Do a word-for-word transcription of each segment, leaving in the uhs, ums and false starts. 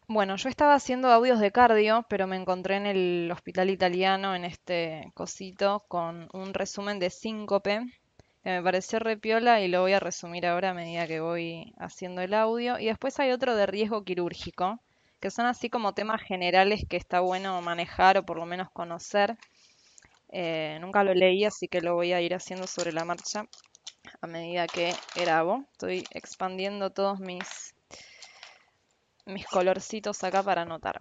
Bueno, yo estaba haciendo audios de cardio, pero me encontré en el hospital italiano, en este cosito, con un resumen de síncope, que me pareció repiola y lo voy a resumir ahora a medida que voy haciendo el audio. Y después hay otro de riesgo quirúrgico, que son así como temas generales que está bueno manejar o por lo menos conocer. Eh, nunca lo leí, así que lo voy a ir haciendo sobre la marcha a medida que grabo. Estoy expandiendo todos mis, mis colorcitos acá para anotar.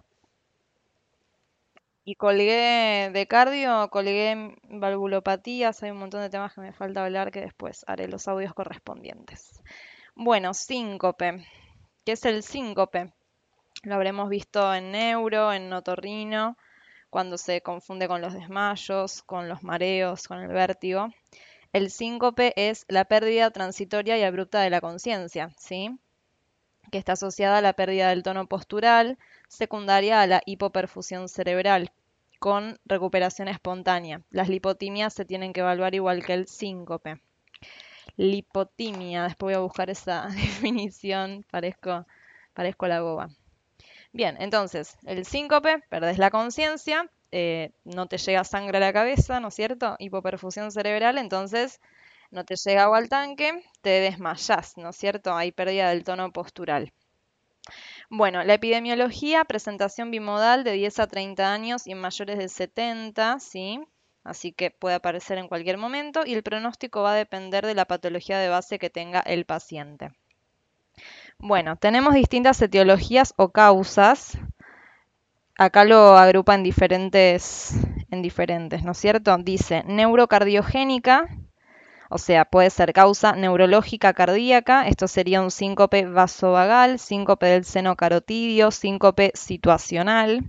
Y colgué de cardio, colgué valvulopatías, hay un montón de temas que me falta hablar que después haré los audios correspondientes. Bueno, síncope. ¿Qué es el síncope? Lo habremos visto en neuro, en otorrino, cuando se confunde con los desmayos, con los mareos, con el vértigo. El síncope es la pérdida transitoria y abrupta de la conciencia, ¿sí? Que está asociada a la pérdida del tono postural, secundaria a la hipoperfusión cerebral, con recuperación espontánea. Las lipotimias se tienen que evaluar igual que el síncope. Lipotimia, después voy a buscar esa definición, parezco, parezco la boba. Bien, entonces, el síncope, perdés la conciencia, eh, no te llega sangre a la cabeza, ¿no es cierto? Hipoperfusión cerebral, entonces no te llega agua al tanque, te desmayás, ¿no es cierto? Hay pérdida del tono postural. Bueno, la epidemiología, presentación bimodal de diez a treinta años y en mayores de setenta, ¿sí? Así que puede aparecer en cualquier momento y el pronóstico va a depender de la patología de base que tenga el paciente. Bueno, tenemos distintas etiologías o causas. Acá lo agrupa en diferentes, en diferentes, ¿no es cierto? Dice neurocardiogénica, o sea, puede ser causa neurológica cardíaca, esto sería un síncope vasovagal, síncope del seno carotidio, síncope situacional,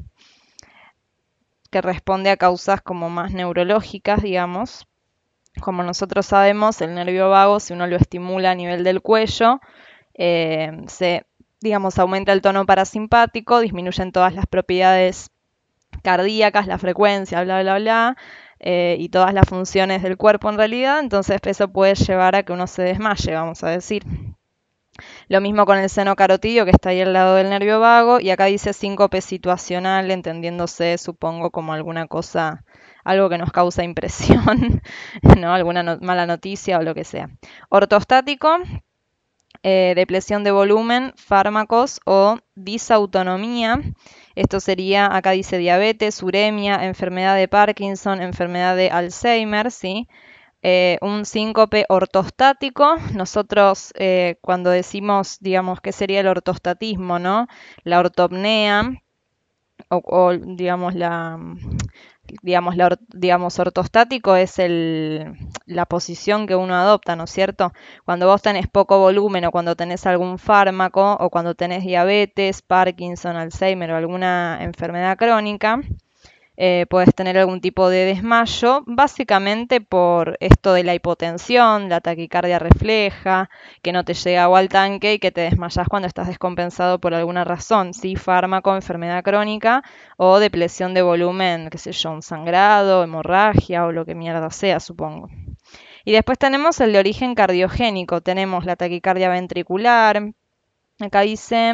que responde a causas como más neurológicas, digamos. Como nosotros sabemos, el nervio vago, si uno lo estimula a nivel del cuello, eh, se, digamos, aumenta el tono parasimpático, disminuyen todas las propiedades cardíacas, la frecuencia, bla, bla, bla, eh, y todas las funciones del cuerpo en realidad, entonces eso puede llevar a que uno se desmaye, vamos a decir. Lo mismo con el seno carotidio, que está ahí al lado del nervio vago, y acá dice síncope situacional, entendiéndose, supongo, como alguna cosa, algo que nos causa impresión, ¿no? Alguna no- mala noticia o lo que sea. Ortostático, eh, depresión de volumen, fármacos o disautonomía. Esto sería, acá dice diabetes, uremia, enfermedad de Parkinson, enfermedad de Alzheimer, ¿sí? Eh, un síncope ortostático. Nosotros eh, cuando decimos, digamos, ¿qué sería el ortostatismo, no? La ortopnea o, o, digamos, la, digamos, la, digamos, ortostático es el, la posición que uno adopta, ¿no es cierto? Cuando vos tenés poco volumen o cuando tenés algún fármaco o cuando tenés diabetes, Parkinson, Alzheimer o alguna enfermedad crónica, eh, puedes tener algún tipo de desmayo, básicamente por esto de la hipotensión, la taquicardia refleja, que no te llega agua al tanque y que te desmayas cuando estás descompensado por alguna razón, ¿sí? Fármaco, enfermedad crónica o depresión de volumen, qué sé yo, un sangrado, hemorragia o lo que mierda sea, supongo. Y después tenemos el de origen cardiogénico, tenemos la taquicardia ventricular, acá dice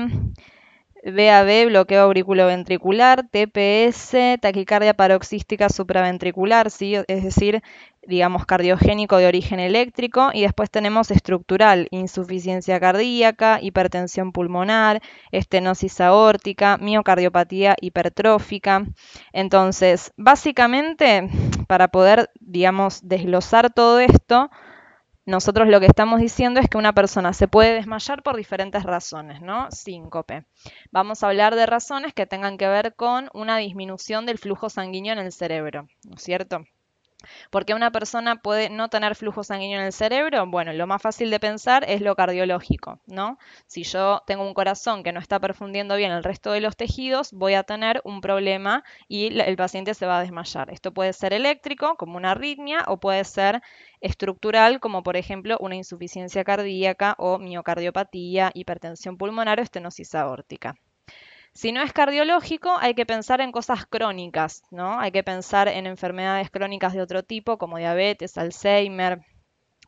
V A V, bloqueo auriculoventricular, T P S, taquicardia paroxística supraventricular, ¿sí? Es decir, digamos cardiogénico de origen eléctrico, y después tenemos estructural, insuficiencia cardíaca, hipertensión pulmonar, estenosis aórtica, miocardiopatía hipertrófica. Entonces, básicamente, para poder, digamos, desglosar todo esto, nosotros lo que estamos diciendo es que una persona se puede desmayar por diferentes razones, ¿no? Síncope. Vamos a hablar de razones que tengan que ver con una disminución del flujo sanguíneo en el cerebro, ¿no es cierto? ¿Por qué una persona puede no tener flujo sanguíneo en el cerebro? Bueno, lo más fácil de pensar es lo cardiológico, ¿no? Si yo tengo un corazón que no está perfundiendo bien el resto de los tejidos, voy a tener un problema y el paciente se va a desmayar. Esto puede ser eléctrico, como una arritmia, o puede ser estructural, como por ejemplo una insuficiencia cardíaca o miocardiopatía, hipertensión pulmonar o estenosis aórtica. Si no es cardiológico, hay que pensar en cosas crónicas, ¿no? Hay que pensar en enfermedades crónicas de otro tipo, como diabetes, Alzheimer,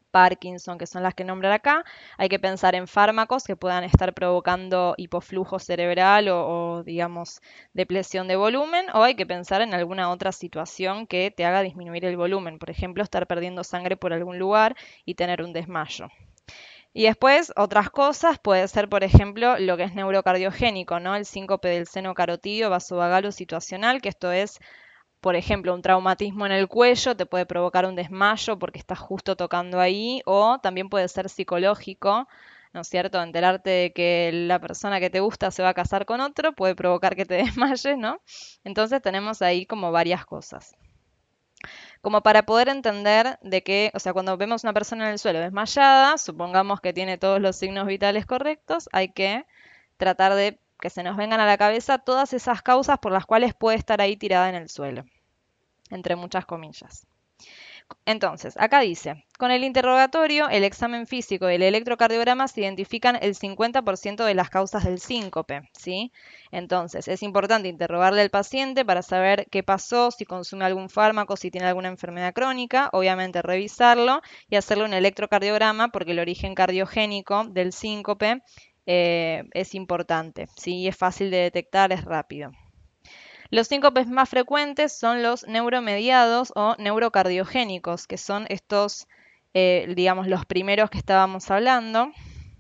Parkinson, que son las que nombran acá. Hay que pensar en fármacos que puedan estar provocando hipoflujo cerebral o, o, digamos, depresión de volumen, o hay que pensar en alguna otra situación que te haga disminuir el volumen. Por ejemplo, estar perdiendo sangre por algún lugar y tener un desmayo. Y después, otras cosas, puede ser, por ejemplo, lo que es neurocardiogénico, ¿no? El síncope del seno carotídeo, vasovagal o situacional, que esto es, por ejemplo, un traumatismo en el cuello, te puede provocar un desmayo porque estás justo tocando ahí, o también puede ser psicológico, ¿no es cierto? Enterarte de que la persona que te gusta se va a casar con otro puede provocar que te desmayes, ¿no? Entonces tenemos ahí como varias cosas. Como para poder entender de que, o sea, cuando vemos una persona en el suelo desmayada, supongamos que tiene todos los signos vitales correctos, hay que tratar de que se nos vengan a la cabeza todas esas causas por las cuales puede estar ahí tirada en el suelo, entre muchas comillas. Entonces, acá dice, con el interrogatorio, el examen físico y el electrocardiograma se identifican el cincuenta por ciento de las causas del síncope, ¿sí? Entonces, es importante interrogarle al paciente para saber qué pasó, si consume algún fármaco, si tiene alguna enfermedad crónica, obviamente revisarlo y hacerle un electrocardiograma porque el origen cardiogénico del síncope eh, es importante, ¿sí? Es fácil de detectar, es rápido. Los síncopes más frecuentes son los neuromediados o neurocardiogénicos, que son estos, eh, digamos, los primeros que estábamos hablando.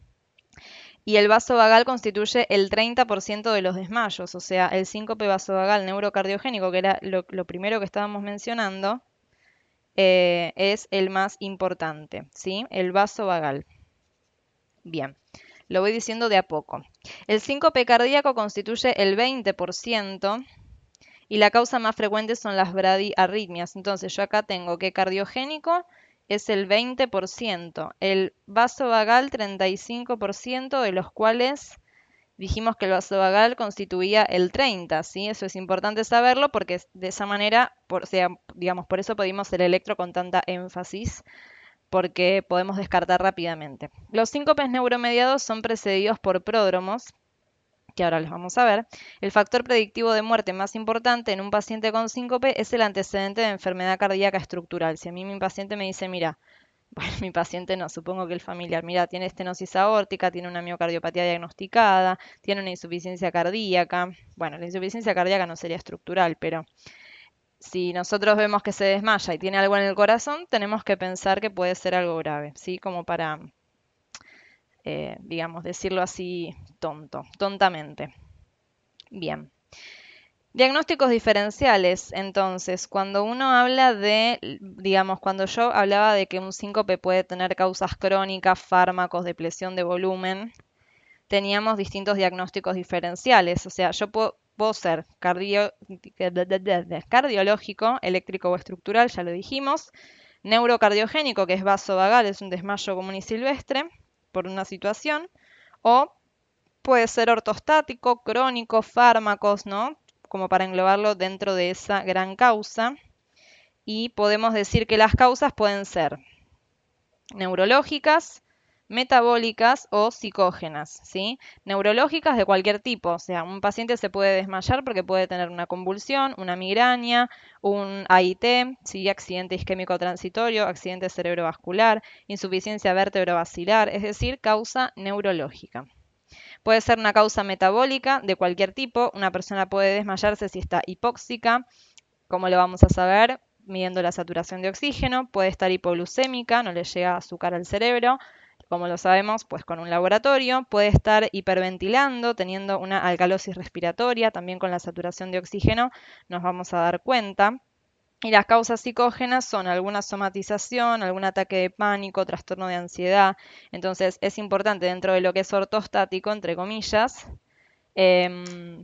Y el vasovagal constituye el treinta por ciento de los desmayos, o sea, el síncope vasovagal neurocardiogénico, que era lo, lo primero que estábamos mencionando, eh, es el más importante, ¿sí? El vasovagal. Bien, lo voy diciendo de a poco. El síncope cardíaco constituye el veinte por ciento. Y la causa más frecuente son las bradiarritmias. Entonces yo acá tengo que cardiogénico es el veinte por ciento, el vasovagal treinta y cinco por ciento, de los cuales dijimos que el vasovagal constituía el treinta por ciento, ¿sí? Eso es importante saberlo porque de esa manera, por, o sea, digamos, por eso pedimos el electro con tanta énfasis, porque podemos descartar rápidamente. Los síncopes neuromediados son precedidos por pródromos, que ahora les vamos a ver. El factor predictivo de muerte más importante en un paciente con síncope es el antecedente de enfermedad cardíaca estructural. Si a mí mi paciente me dice, mira, bueno, mi paciente no, supongo que el familiar, mira, tiene estenosis aórtica, tiene una miocardiopatía diagnosticada, tiene una insuficiencia cardíaca. Bueno, la insuficiencia cardíaca no sería estructural, pero si nosotros vemos que se desmaya y tiene algo en el corazón, tenemos que pensar que puede ser algo grave, ¿sí? Como para, eh, digamos, decirlo así tonto, tontamente. Bien. Diagnósticos diferenciales, entonces, cuando uno habla de, digamos, cuando yo hablaba de que un síncope puede tener causas crónicas, fármacos, depresión de volumen, teníamos distintos diagnósticos diferenciales. O sea, yo puedo, puedo ser cardio, cardiológico, eléctrico o estructural, ya lo dijimos, neurocardiogénico, que es vasovagal, es un desmayo común y silvestre por una situación, o puede ser ortostático, crónico, fármacos, ¿no? Como para englobarlo dentro de esa gran causa. Y podemos decir que las causas pueden ser neurológicas, metabólicas o psicógenas, ¿sí? Neurológicas de cualquier tipo, o sea, un paciente se puede desmayar porque puede tener una convulsión, una migraña, un A I T, ¿sí? Accidente isquémico transitorio, accidente cerebrovascular, insuficiencia vértebro-basilar, es decir, causa neurológica. Puede ser una causa metabólica de cualquier tipo. Una persona puede desmayarse si está hipóxica. ¿Cómo lo vamos a saber? Midiendo la saturación de oxígeno. Puede estar hipoglucémica, no le llega azúcar al cerebro. Como lo sabemos, pues con un laboratorio. Puede estar hiperventilando, teniendo una alcalosis respiratoria. También con la saturación de oxígeno nos vamos a dar cuenta. Y las causas psicógenas son alguna somatización, algún ataque de pánico, trastorno de ansiedad. Entonces es importante dentro de lo que es ortostático, entre comillas, eh,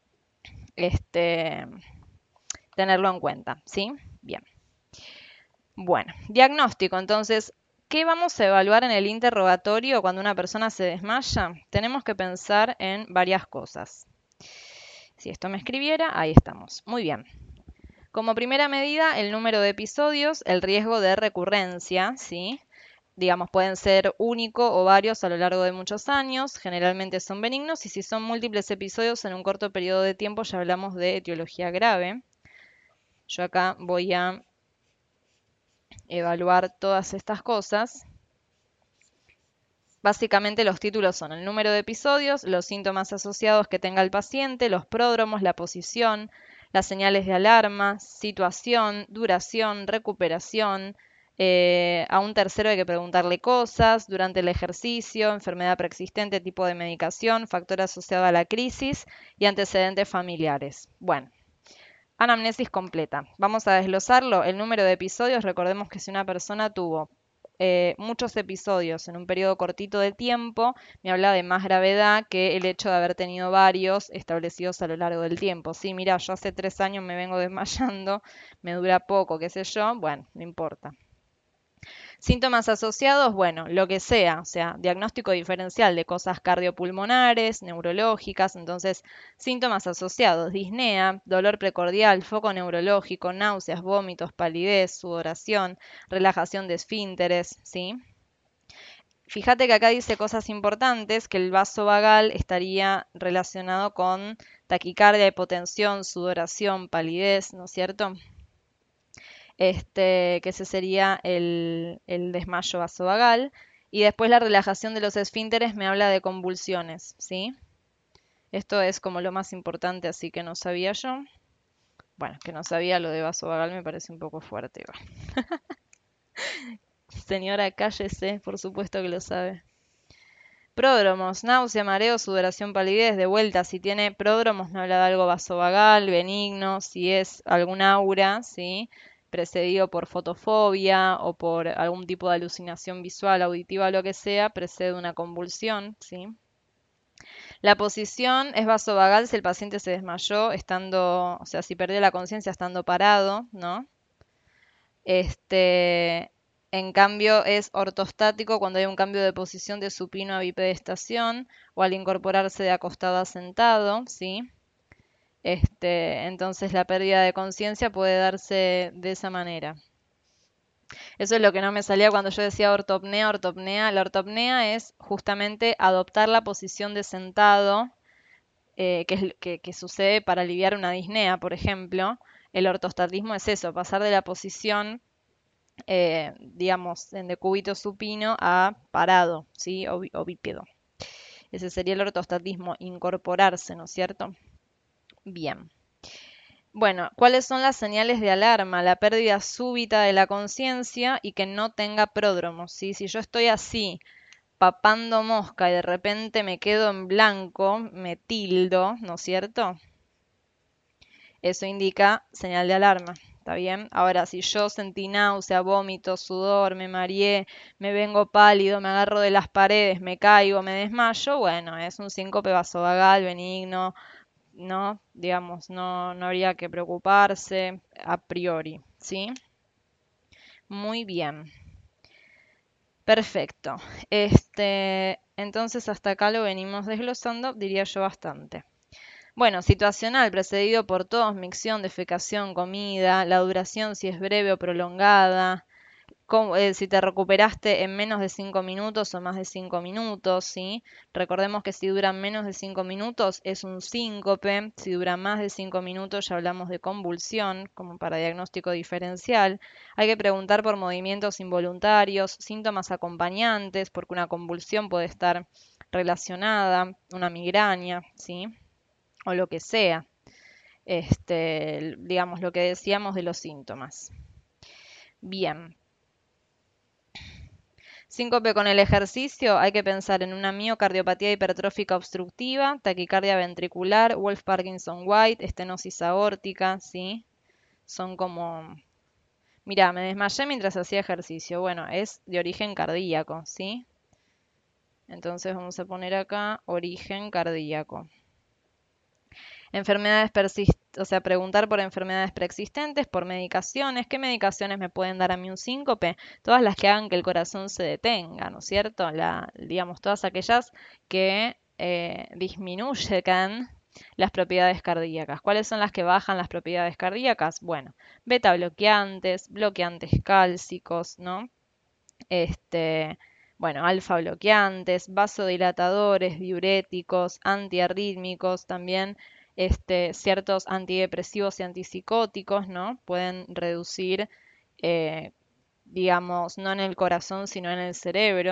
este, tenerlo en cuenta, ¿sí? Bien. Bueno, diagnóstico. Entonces, ¿qué vamos a evaluar en el interrogatorio cuando una persona se desmaya? Tenemos que pensar en varias cosas. Si esto me escribiera, ahí estamos. Muy bien. Como primera medida, el número de episodios, el riesgo de recurrencia, ¿sí? Digamos, pueden ser único o varios a lo largo de muchos años, generalmente son benignos, y si son múltiples episodios en un corto periodo de tiempo, ya hablamos de etiología grave. Yo acá voy a evaluar todas estas cosas. Básicamente los títulos son el número de episodios, los síntomas asociados que tenga el paciente, los pródromos, la posición, las señales de alarma, situación, duración, recuperación. Eh, a un tercero hay que preguntarle cosas durante el ejercicio, enfermedad preexistente, tipo de medicación, factor asociado a la crisis y antecedentes familiares. Bueno, anamnesis completa. Vamos a desglosarlo. El número de episodios, recordemos que si una persona tuvo eh, muchos episodios en un periodo cortito de tiempo, me habla de más gravedad que el hecho de haber tenido varios establecidos a lo largo del tiempo. Sí, mira, yo hace tres años me vengo desmayando, me dura poco, qué sé yo, bueno, no importa. Síntomas asociados, bueno, lo que sea, o sea, diagnóstico diferencial de cosas cardiopulmonares, neurológicas, entonces síntomas asociados, disnea, dolor precordial, foco neurológico, náuseas, vómitos, palidez, sudoración, relajación de esfínteres, ¿sí? Fíjate que acá dice cosas importantes, que el vaso vagal estaría relacionado con taquicardia, hipotensión, sudoración, palidez, ¿no es cierto? Este, que ese sería el, el desmayo vasovagal. Y después la relajación de los esfínteres me habla de convulsiones, ¿sí? Esto es como lo más importante, así que no sabía yo. Bueno, que no sabía lo de vasovagal me parece un poco fuerte. Señora, cállese, por supuesto que lo sabe. Pródromos, náusea, mareo, sudoración, palidez, de vuelta, si tiene pródromos me habla de algo vasovagal, benigno, si es algún aura, ¿sí? Precedido por fotofobia o por algún tipo de alucinación visual, auditiva, lo que sea, precede una convulsión, ¿sí? La posición es vasovagal si el paciente se desmayó estando, o sea, si perdió la conciencia estando parado, ¿no? Este, en cambio, es ortostático cuando hay un cambio de posición de supino a bipedestación o al incorporarse de acostado a sentado, ¿sí? Este, entonces la pérdida de conciencia puede darse de esa manera. Eso es lo que no me salía cuando yo decía ortopnea, ortopnea. La ortopnea es justamente adoptar la posición de sentado, eh, que, es, que, que sucede para aliviar una disnea, por ejemplo. El ortostatismo es eso, pasar de la posición eh, digamos, en decúbito supino a parado, ¿sí? O, o bípedo. Ese sería el ortostatismo, incorporarse, ¿no es cierto? Bien. Bueno, ¿cuáles son las señales de alarma? La pérdida súbita de la conciencia y que no tenga pródromos, ¿sí? Si yo estoy así, papando mosca y de repente me quedo en blanco, me tildo, ¿no es cierto? Eso indica señal de alarma. ¿Está bien? Ahora, si yo sentí náusea, vómito, sudor, me mareé, me vengo pálido, me agarro de las paredes, me caigo, me desmayo, bueno, es un síncope vasovagal benigno, ¿no? Digamos, no, no habría que preocuparse a priori, ¿sí? Muy bien. Perfecto. Este, entonces hasta acá lo venimos desglosando, diría yo bastante. Bueno, situacional, precedido por tos, micción, defecación, comida, la duración si es breve o prolongada, cómo- eh, si te recuperaste en menos de cinco minutos o más de cinco minutos, ¿sí? Recordemos que si duran menos de cinco minutos es un síncope, si dura más de cinco minutos ya hablamos de convulsión, como para diagnóstico diferencial. Hay que preguntar por movimientos involuntarios, síntomas acompañantes, porque una convulsión puede estar relacionada, una migraña, ¿sí? O lo que sea, este, digamos lo que decíamos de los síntomas. Bien, síncope con el ejercicio, hay que pensar en una miocardiopatía hipertrófica obstructiva, taquicardia ventricular, Wolf Parkinson White, estenosis aórtica, ¿sí? Son como... Mirá, me desmayé mientras hacía ejercicio. Bueno, es de origen cardíaco, ¿sí? Entonces vamos a poner acá origen cardíaco. Enfermedades persistentes, o sea, preguntar por enfermedades preexistentes, por medicaciones. ¿Qué medicaciones me pueden dar a mí un síncope? Todas las que hagan que el corazón se detenga, ¿no es cierto? La, digamos, todas aquellas que eh, disminuyan las propiedades cardíacas. ¿Cuáles son las que bajan las propiedades cardíacas? Bueno, beta bloqueantes, bloqueantes cálcicos, ¿no? Este, bueno, alfa bloqueantes, vasodilatadores, diuréticos, antiarrítmicos, también este, ciertos antidepresivos y antipsicóticos, ¿no? Pueden reducir, eh, digamos, no en el corazón, sino en el cerebro,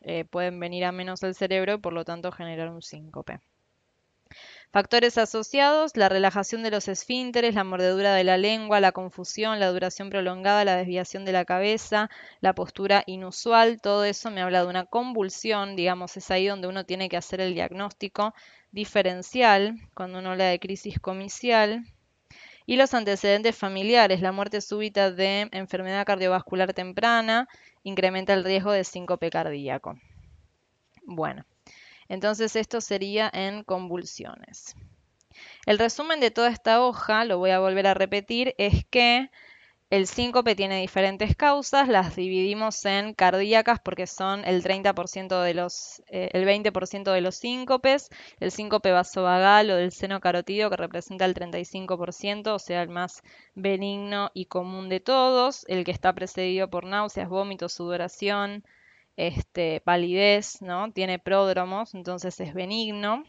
eh, pueden venir a menos al cerebro y por lo tanto generar un síncope. Factores asociados, la relajación de los esfínteres, la mordedura de la lengua, la confusión, la duración prolongada, la desviación de la cabeza, la postura inusual, todo eso me habla de una convulsión, digamos, es ahí donde uno tiene que hacer el diagnóstico diferencial, cuando uno habla de crisis comicial. Y los antecedentes familiares, la muerte súbita de enfermedad cardiovascular temprana, incrementa el riesgo de síncope cardíaco. Bueno, entonces esto sería en convulsiones. El resumen de toda esta hoja, lo voy a volver a repetir, es que el síncope tiene diferentes causas, las dividimos en cardíacas porque son el treinta por ciento de los, eh, el veinte por ciento de los síncopes, el síncope vasovagal o del seno carotídeo que representa el treinta y cinco por ciento, o sea, el más benigno y común de todos, el que está precedido por náuseas, vómitos, sudoración, este, palidez, ¿no? Tiene pródromos, entonces es benigno.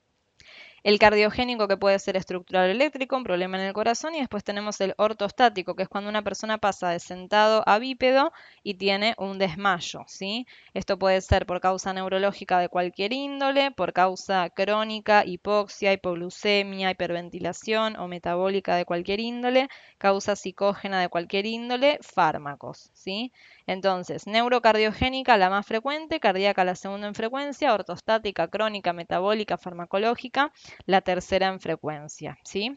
El cardiogénico, que puede ser estructural o eléctrico, un problema en el corazón, y después tenemos el ortostático, que es cuando una persona pasa de sentado a bípedo y tiene un desmayo, ¿sí? Esto puede ser por causa neurológica de cualquier índole, por causa crónica, hipoxia, hipoglucemia, hiperventilación o metabólica de cualquier índole, causa psicógena de cualquier índole, fármacos, ¿sí? Entonces, neurocardiogénica la más frecuente, cardíaca la segunda en frecuencia, ortostática, crónica, metabólica, farmacológica, la tercera en frecuencia, ¿sí?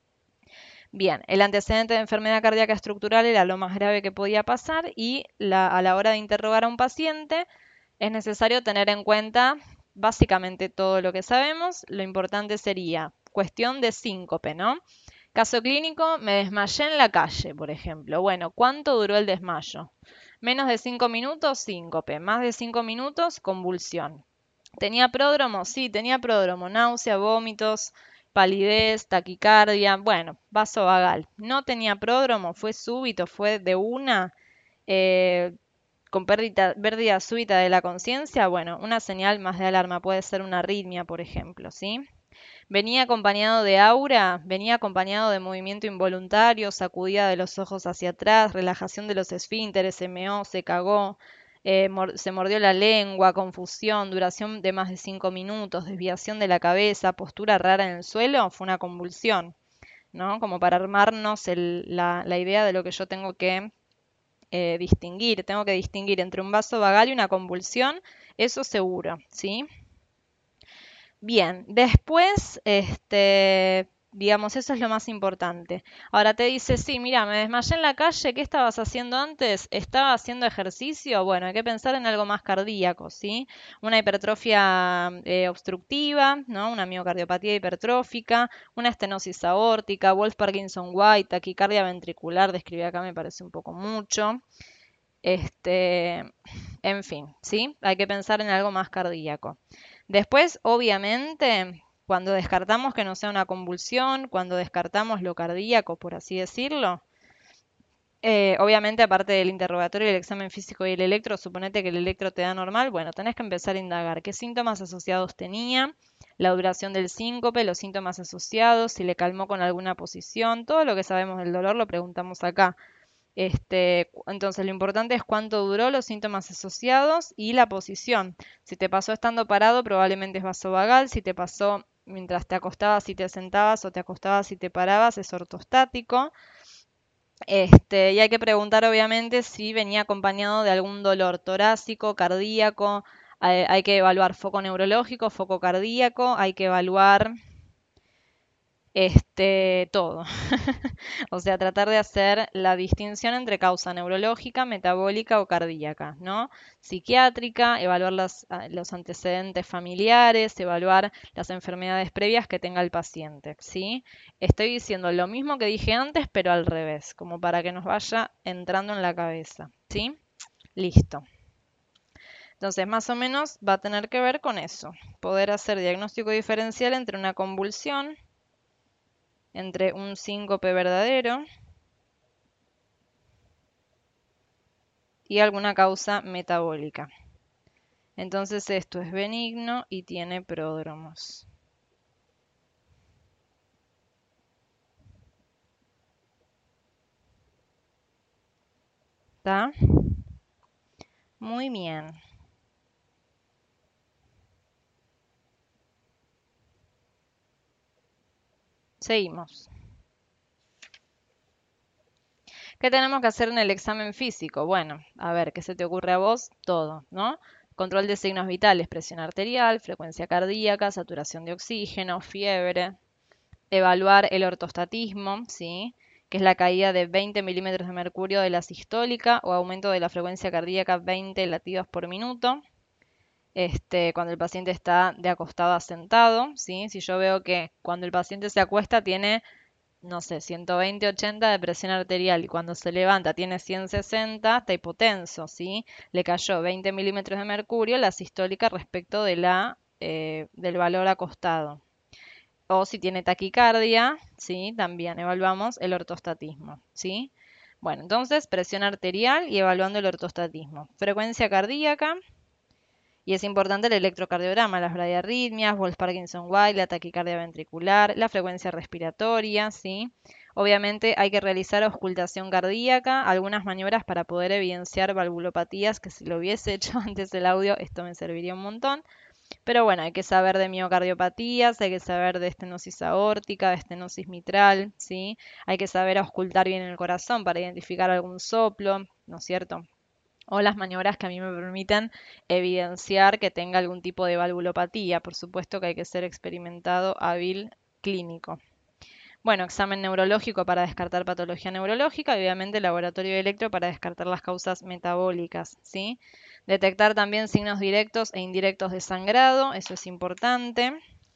Bien, el antecedente de enfermedad cardíaca estructural era lo más grave que podía pasar y la, a la hora de interrogar a un paciente es necesario tener en cuenta básicamente todo lo que sabemos. Lo importante sería cuestión de síncope, ¿no? Caso clínico, me desmayé en la calle, por ejemplo. Bueno, ¿cuánto duró el desmayo? Menos de cinco minutos, síncope. Más de cinco minutos, convulsión. ¿Tenía pródromo? Sí, tenía pródromo. Náusea, vómitos, palidez, taquicardia. Bueno, vasovagal. No tenía pródromo, fue súbito, fue de una, eh, con pérdida, pérdida súbita de la conciencia. Bueno, una señal más de alarma. Puede ser una arritmia, por ejemplo, ¿sí? Venía acompañado de aura, venía acompañado de movimiento involuntario, sacudida de los ojos hacia atrás, relajación de los esfínteres, se meó, se cagó, eh, mor- se mordió la lengua, confusión, duración de más de cinco minutos, desviación de la cabeza, postura rara en el suelo, fue una convulsión, ¿no? Como para armarnos el- la, la idea de lo que yo tengo que eh, distinguir. Tengo que distinguir entre un vaso vagal y una convulsión, eso seguro, ¿sí? Bien, después, este, digamos, eso es lo más importante. Ahora te dice, sí, mira, me desmayé en la calle, ¿qué estabas haciendo antes? ¿Estaba haciendo ejercicio? Bueno, hay que pensar en algo más cardíaco, ¿sí? Una hipertrofia eh, obstructiva, ¿no? Una miocardiopatía hipertrófica, una estenosis aórtica, Wolff-Parkinson-White, taquicardia ventricular, describí acá me parece un poco mucho. Este, en fin, ¿sí? Hay que pensar en algo más cardíaco. Después, obviamente, cuando descartamos que no sea una convulsión, cuando descartamos lo cardíaco, por así decirlo, eh, obviamente, aparte del interrogatorio, el examen físico y el electro, suponete que el electro te da normal, bueno, tenés que empezar a indagar qué síntomas asociados tenía, la duración del síncope, los síntomas asociados, si le calmó con alguna posición, todo lo que sabemos del dolor lo preguntamos acá. Este, cu- entonces, lo importante es cuánto duró los síntomas asociados y la posición. Si te pasó estando parado, probablemente es vasovagal. Si te pasó mientras te acostabas y te sentabas o te acostabas y te parabas, es ortostático. Este, y hay que preguntar, obviamente, si venía acompañado de algún dolor torácico, cardíaco. Hay, hay que evaluar foco neurológico, foco cardíaco. Hay que evaluar este, todo. O sea, tratar de hacer la distinción entre causa neurológica, metabólica o cardíaca, ¿no? Psiquiátrica, evaluar las, ah, los antecedentes familiares, evaluar las enfermedades previas que tenga el paciente, ¿sí? Estoy diciendo lo mismo que dije antes, pero al revés, como para que nos vaya entrando en la cabeza, ¿sí? Listo. Entonces, más o menos va a tener que ver con eso, poder hacer diagnóstico diferencial entre una convulsión, entre un síncope verdadero y alguna causa metabólica. Entonces esto es benigno y tiene pródromos. ¿Está? Muy bien. Seguimos. ¿Qué tenemos que hacer en el examen físico? Bueno, a ver, ¿qué se te ocurre a vos? Todo, ¿no? Control de signos vitales, presión arterial, frecuencia cardíaca, saturación de oxígeno, fiebre. Evaluar el ortostatismo, ¿sí? Que es la caída de veinte milímetros de mercurio de la sistólica o aumento de la frecuencia cardíaca veinte latidos por minuto. Este, cuando el paciente está de acostado a sentado, ¿sí? Si yo veo que cuando el paciente se acuesta tiene, no sé, ciento veinte, ochenta de presión arterial y cuando se levanta tiene ciento sesenta, está hipotenso, ¿sí? Le cayó veinte milímetros de mercurio la sistólica respecto de la, eh, del valor acostado. O si tiene taquicardia, ¿sí? También evaluamos el ortostatismo, ¿sí? Bueno, entonces presión arterial y evaluando el ortostatismo. Frecuencia cardíaca, y es importante el electrocardiograma, las bradiarritmias, Wolff-Parkinson-White, la taquicardia ventricular, la frecuencia respiratoria, ¿sí? Obviamente hay que realizar auscultación cardíaca, algunas maniobras para poder evidenciar valvulopatías, que si lo hubiese hecho antes del audio, esto me serviría un montón. Pero bueno, hay que saber de miocardiopatías, hay que saber de estenosis aórtica, de estenosis mitral, ¿sí? Hay que saber auscultar bien el corazón para identificar algún soplo, ¿no es cierto? O las maniobras que a mí me permiten evidenciar que tenga algún tipo de valvulopatía. Por supuesto que hay que ser experimentado, hábil, clínico. Bueno, examen neurológico para descartar patología neurológica y obviamente laboratorio de electro para descartar las causas metabólicas, ¿sí? Detectar también signos directos e indirectos de sangrado, eso es importante.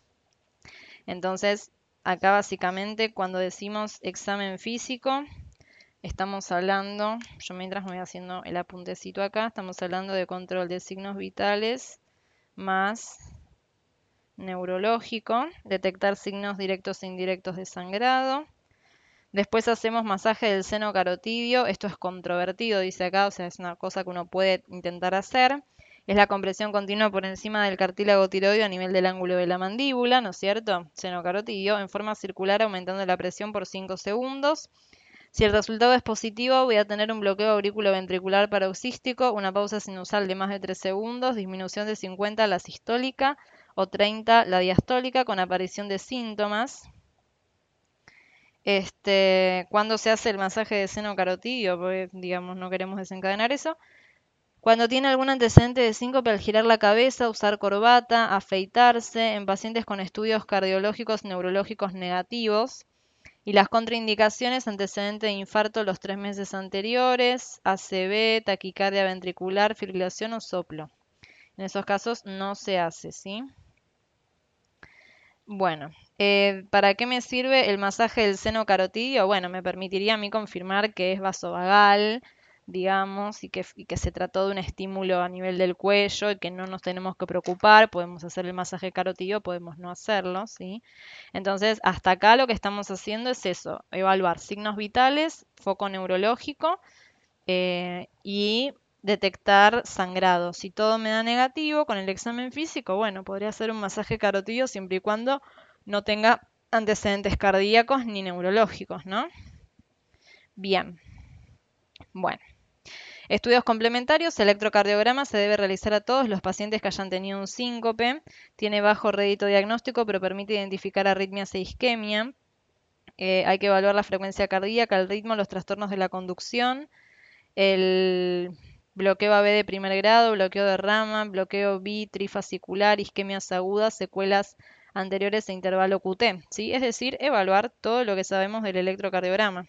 Entonces, acá básicamente cuando decimos examen físico, estamos hablando, yo mientras me voy haciendo el apuntecito acá, estamos hablando de control de signos vitales más neurológico, detectar signos directos e indirectos de sangrado. Después hacemos masaje del seno carotidio. Esto es controvertido, dice acá, o sea, es una cosa que uno puede intentar hacer. Es la compresión continua por encima del cartílago tiroideo a nivel del ángulo de la mandíbula, ¿no es cierto? Seno carotidio, en forma circular aumentando la presión por cinco segundos. Si el resultado es positivo, voy a tener un bloqueo auriculoventricular paroxístico, una pausa sinusal de más de tres segundos, disminución de cincuenta la sistólica o treinta la diastólica con aparición de síntomas. Este, cuando se hace el masaje de seno carotidio, porque digamos no queremos desencadenar eso. Cuando tiene algún antecedente de síncope al girar la cabeza, usar corbata, afeitarse, en pacientes con estudios cardiológicos neurológicos negativos. Y las contraindicaciones, antecedente de infarto los tres meses anteriores, A C V, taquicardia ventricular, fibrilación o soplo. En esos casos no se hace, ¿sí? Bueno, eh, ¿para qué me sirve el masaje del seno carotidio? Bueno, me permitiría a mí confirmar que es vasovagal, digamos, y que, y que se trató de un estímulo a nivel del cuello y que no nos tenemos que preocupar, podemos hacer el masaje carotidio, podemos no hacerlo, ¿sí? Entonces, hasta acá lo que estamos haciendo es eso, evaluar signos vitales, foco neurológico eh, y detectar sangrado. Si todo me da negativo con el examen físico, bueno, podría hacer un masaje carotidio siempre y cuando no tenga antecedentes cardíacos ni neurológicos, ¿no? Bien, bueno. Estudios complementarios, electrocardiograma se debe realizar a todos los pacientes que hayan tenido un síncope. Tiene bajo rédito diagnóstico, pero permite identificar arritmias e isquemia. Eh, hay que evaluar la frecuencia cardíaca, el ritmo, los trastornos de la conducción, el bloqueo A B de primer grado, bloqueo de rama, bloqueo B trifascicular, isquemias agudas, secuelas anteriores e intervalo Q T, ¿sí? Es decir, evaluar todo lo que sabemos del electrocardiograma.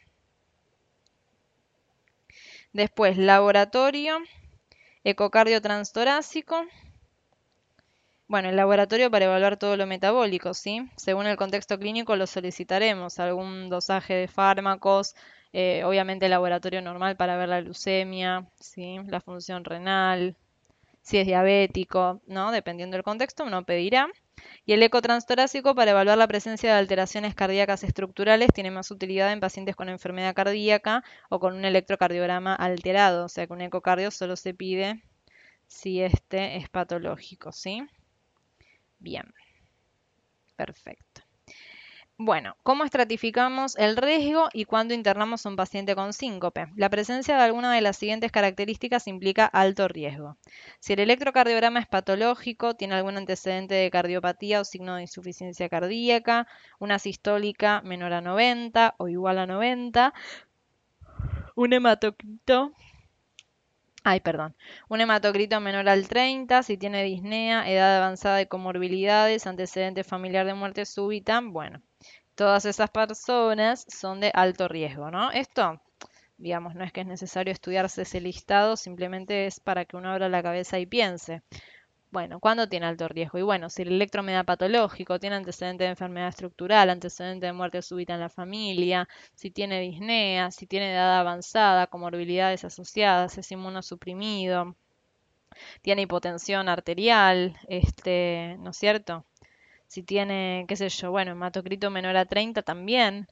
Después, laboratorio, ecocardio transtorácico. Bueno, el laboratorio para evaluar todo lo metabólico, ¿sí? Según el contexto clínico lo solicitaremos, algún dosaje de fármacos, eh, obviamente el laboratorio normal para ver la leucemia, ¿sí? La función renal, si es diabético, ¿no? Dependiendo del contexto, uno pedirá. Y el eco transtorácico para evaluar la presencia de alteraciones cardíacas estructurales tiene más utilidad en pacientes con enfermedad cardíaca o con un electrocardiograma alterado, o sea que un ecocardio solo se pide si este es patológico, ¿sí? Bien, perfecto. Bueno, ¿cómo estratificamos el riesgo y cuándo internamos a un paciente con síncope? La presencia de alguna de las siguientes características implica alto riesgo. Si el electrocardiograma es patológico, tiene algún antecedente de cardiopatía o signo de insuficiencia cardíaca, una sistólica menor a noventa o igual a noventa, un hematocrito Ay, perdón. Un hematocrito menor al treinta, si tiene disnea, edad avanzada y comorbilidades, antecedente familiar de muerte súbita, bueno, todas esas personas son de alto riesgo, ¿no? Esto, digamos, no es que es necesario estudiarse ese listado, simplemente es para que uno abra la cabeza y piense. Bueno, ¿cuándo tiene alto riesgo? Y bueno, si el electro me da patológico, tiene antecedente de enfermedad estructural, antecedente de muerte súbita en la familia, si tiene disnea, si tiene edad avanzada, comorbilidades asociadas, es inmunosuprimido, tiene hipotensión arterial, este, ¿no es cierto? Si tiene, qué sé yo, bueno, hematocrito menor a treinta también,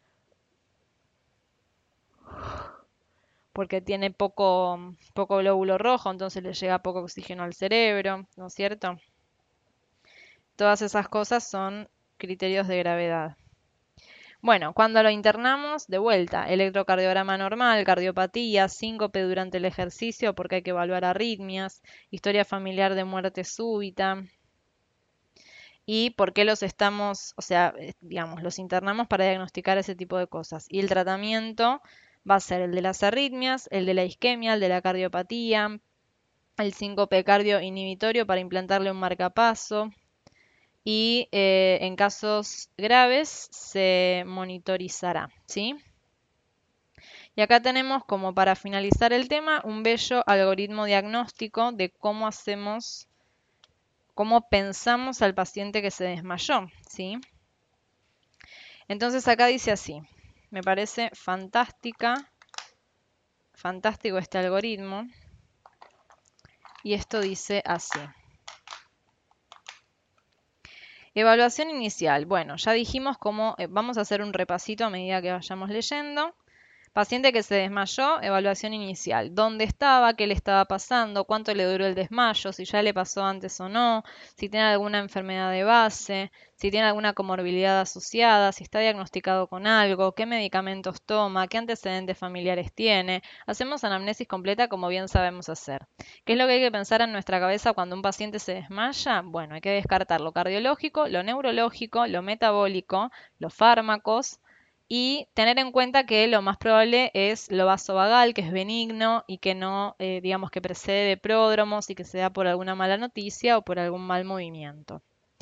porque tiene poco, poco glóbulo rojo, entonces le llega poco oxígeno al cerebro, ¿no es cierto? Todas esas cosas son criterios de gravedad. Bueno, cuando lo internamos, de vuelta, electrocardiograma normal, cardiopatía, síncope durante el ejercicio porque hay que evaluar arritmias, historia familiar de muerte súbita. Y por qué los estamos, o sea, eh, digamos, los internamos para diagnosticar ese tipo de cosas. Y el tratamiento va a ser el de las arritmias, el de la isquemia, el de la cardiopatía, el síncope cardio inhibitorio para implantarle un marcapaso, y eh, en casos graves se monitorizará, ¿sí? Y acá tenemos, como para finalizar el tema, un bello algoritmo diagnóstico de cómo hacemos, cómo pensamos al paciente que se desmayó, ¿sí? Entonces acá dice así, me parece fantástica, fantástico este algoritmo, y esto dice así. Evaluación inicial. Bueno, ya dijimos cómo, eh, vamos a hacer un repasito a medida que vayamos leyendo. Paciente que se desmayó, evaluación inicial. ¿Dónde estaba? ¿Qué le estaba pasando? ¿Cuánto le duró el desmayo? Si ya le pasó antes o no. Si tiene alguna enfermedad de base. Si tiene alguna comorbilidad asociada. Si está diagnosticado con algo. ¿Qué medicamentos toma? ¿Qué antecedentes familiares tiene? Hacemos anamnesis completa como bien sabemos hacer. ¿Qué es lo que hay que pensar en nuestra cabeza cuando un paciente se desmaya? Bueno, hay que descartar lo cardiológico, lo neurológico, lo metabólico, los fármacos y tener en cuenta que lo más probable es lo vasovagal, que es benigno y que no, eh, digamos, que precede de pródromos y que se da por alguna mala noticia o por algún mal movimiento.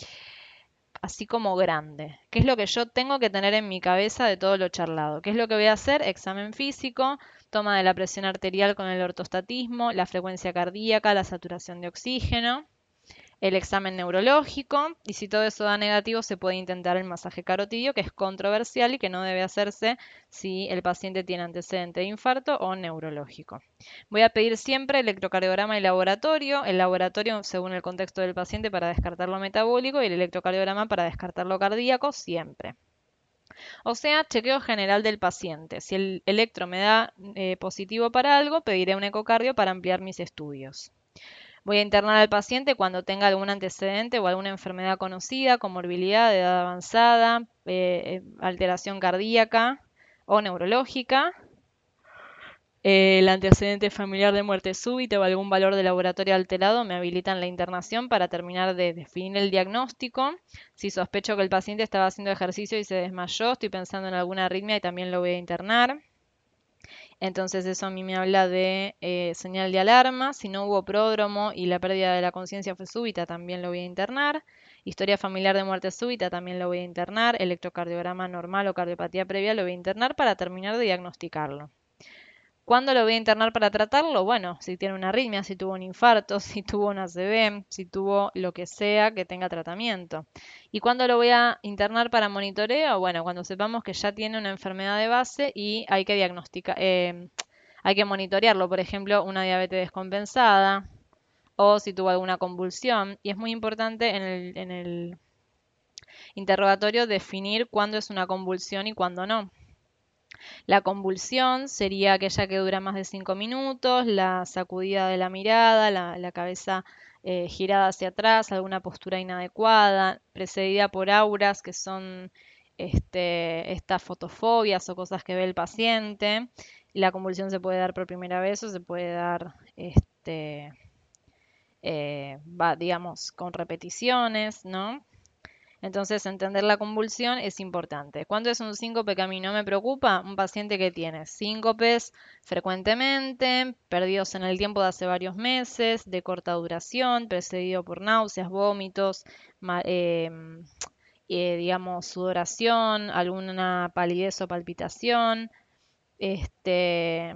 Así como grande. ¿Qué es lo que yo tengo que tener en mi cabeza de todo lo charlado? ¿Qué es lo que voy a hacer? Examen físico, toma de la presión arterial con el ortostatismo, la frecuencia cardíaca, la saturación de oxígeno, el examen neurológico, y si todo eso da negativo se puede intentar el masaje carotidio, que es controversial y que no debe hacerse si el paciente tiene antecedente de infarto o neurológico. Voy a pedir siempre electrocardiograma y laboratorio, el laboratorio según el contexto del paciente para descartar lo metabólico y el electrocardiograma para descartar lo cardíaco siempre. O sea, chequeo general del paciente. Si el electro me da eh, positivo para algo, pediré un ecocardio para ampliar mis estudios. Voy a internar al paciente cuando tenga algún antecedente o alguna enfermedad conocida, comorbilidad de edad avanzada, eh, alteración cardíaca o neurológica, eh, el antecedente familiar de muerte súbita o algún valor de laboratorio alterado me habilitan la internación para terminar de definir el diagnóstico. Si sospecho que el paciente estaba haciendo ejercicio y se desmayó, estoy pensando en alguna arritmia y también lo voy a internar. Entonces eso a mí me habla de eh, señal de alarma. Si no hubo pródromo y la pérdida de la conciencia fue súbita, también lo voy a internar. Historia familiar de muerte súbita, también lo voy a internar. Electrocardiograma normal o cardiopatía previa, lo voy a internar para terminar de diagnosticarlo. ¿Cuándo lo voy a internar para tratarlo? Bueno, si tiene una arritmia, si tuvo un infarto, si tuvo una A C V, si tuvo lo que sea que tenga tratamiento. ¿Y cuándo lo voy a internar para monitoreo? Bueno, cuando sepamos que ya tiene una enfermedad de base y hay que diagnosticar, eh, hay que monitorearlo, por ejemplo, una diabetes descompensada o si tuvo alguna convulsión. Y es muy importante en el, en el interrogatorio definir cuándo es una convulsión y cuándo no. La convulsión sería aquella que dura más de cinco minutos, la sacudida de la mirada, la, la cabeza eh, girada hacia atrás, alguna postura inadecuada, precedida por auras que son este, estas fotofobias o cosas que ve el paciente. Y la convulsión se puede dar por primera vez o se puede dar, este, eh, va, digamos, con repeticiones, ¿no? Entonces, entender la convulsión es importante. ¿Cuándo es un síncope que a mí no me preocupa? Un paciente que tiene síncopes frecuentemente, perdidos en el tiempo de hace varios meses, de corta duración, precedido por náuseas, vómitos, ma- em, eh, digamos, sudoración, alguna palidez o palpitación, este,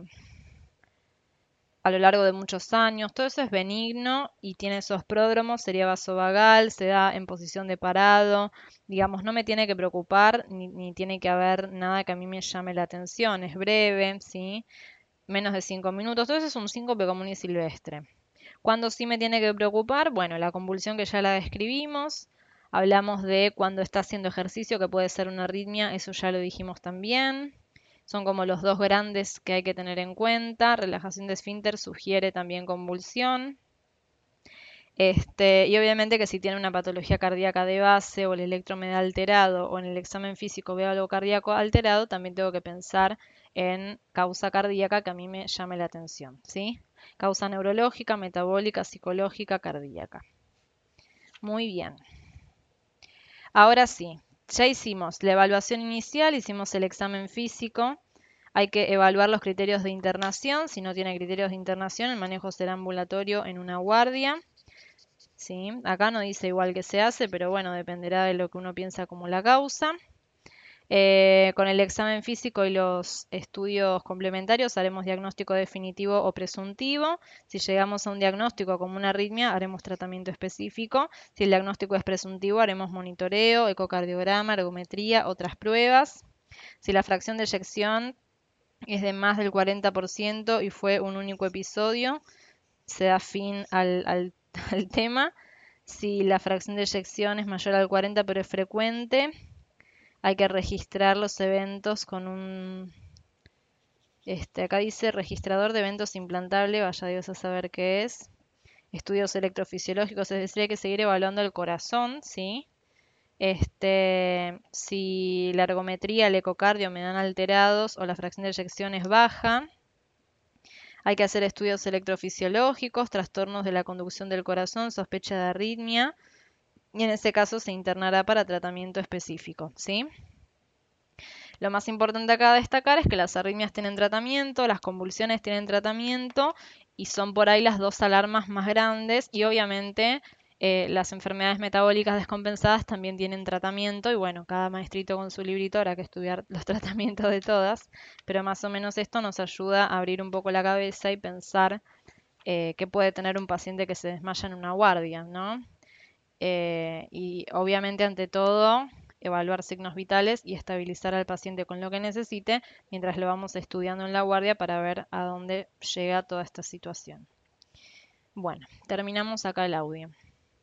a lo largo de muchos años. Todo eso es benigno y tiene esos pródromos, sería vasovagal, se da en posición de parado. Digamos, no me tiene que preocupar ni, ni tiene que haber nada que a mí me llame la atención. Es breve, ¿sí? Menos de cinco minutos. Todo eso es un síncope común y silvestre. ¿Cuándo sí me tiene que preocupar? Bueno, la convulsión que ya la describimos. Hablamos de cuando está haciendo ejercicio, que puede ser una arritmia, eso ya lo dijimos también. Son como los dos grandes que hay que tener en cuenta. Relajación de esfínter sugiere también convulsión. Este, y obviamente que si tiene una patología cardíaca de base o el electro me da alterado o en el examen físico veo algo cardíaco alterado, también tengo que pensar en causa cardíaca que a mí me llame la atención, ¿sí? Causa neurológica, metabólica, psicológica, cardíaca. Muy bien. Ahora sí, ya hicimos la evaluación inicial, hicimos el examen físico. Hay que evaluar los criterios de internación. Si no tiene criterios de internación, el manejo será ambulatorio en una guardia. ¿Sí? Acá no dice igual que se hace, pero bueno, dependerá de lo que uno piensa como la causa. Eh, con el examen físico y los estudios complementarios haremos diagnóstico definitivo o presuntivo. Si llegamos a un diagnóstico como una arritmia, haremos tratamiento específico. Si el diagnóstico es presuntivo, haremos monitoreo, ecocardiograma, ergometría, otras pruebas. Si la fracción de eyección es de más del cuarenta por ciento y fue un único episodio, se da fin al, al, al tema. Si la fracción de eyección es mayor al cuarenta pero es frecuente, hay que registrar los eventos con un... Este, acá dice registrador de eventos implantable, vaya Dios a saber qué es. Estudios electrofisiológicos, es decir, hay que seguir evaluando el corazón, ¿sí? Este, si la ergometría, el ecocardio me dan alterados o la fracción de eyección es baja, hay que hacer estudios electrofisiológicos, trastornos de la conducción del corazón, sospecha de arritmia, y en ese caso se internará para tratamiento específico, ¿sí? Lo más importante acá a destacar es que las arritmias tienen tratamiento, las convulsiones tienen tratamiento y son por ahí las dos alarmas más grandes y obviamente eh, las enfermedades metabólicas descompensadas también tienen tratamiento y bueno, cada maestrito con su librito habrá que estudiar los tratamientos de todas, pero más o menos esto nos ayuda a abrir un poco la cabeza y pensar eh, qué puede tener un paciente que se desmaya en una guardia, ¿no? Eh, y obviamente ante todo evaluar signos vitales y estabilizar al paciente con lo que necesite mientras lo vamos estudiando en la guardia para ver a dónde llega toda esta situación. Bueno, terminamos acá el audio.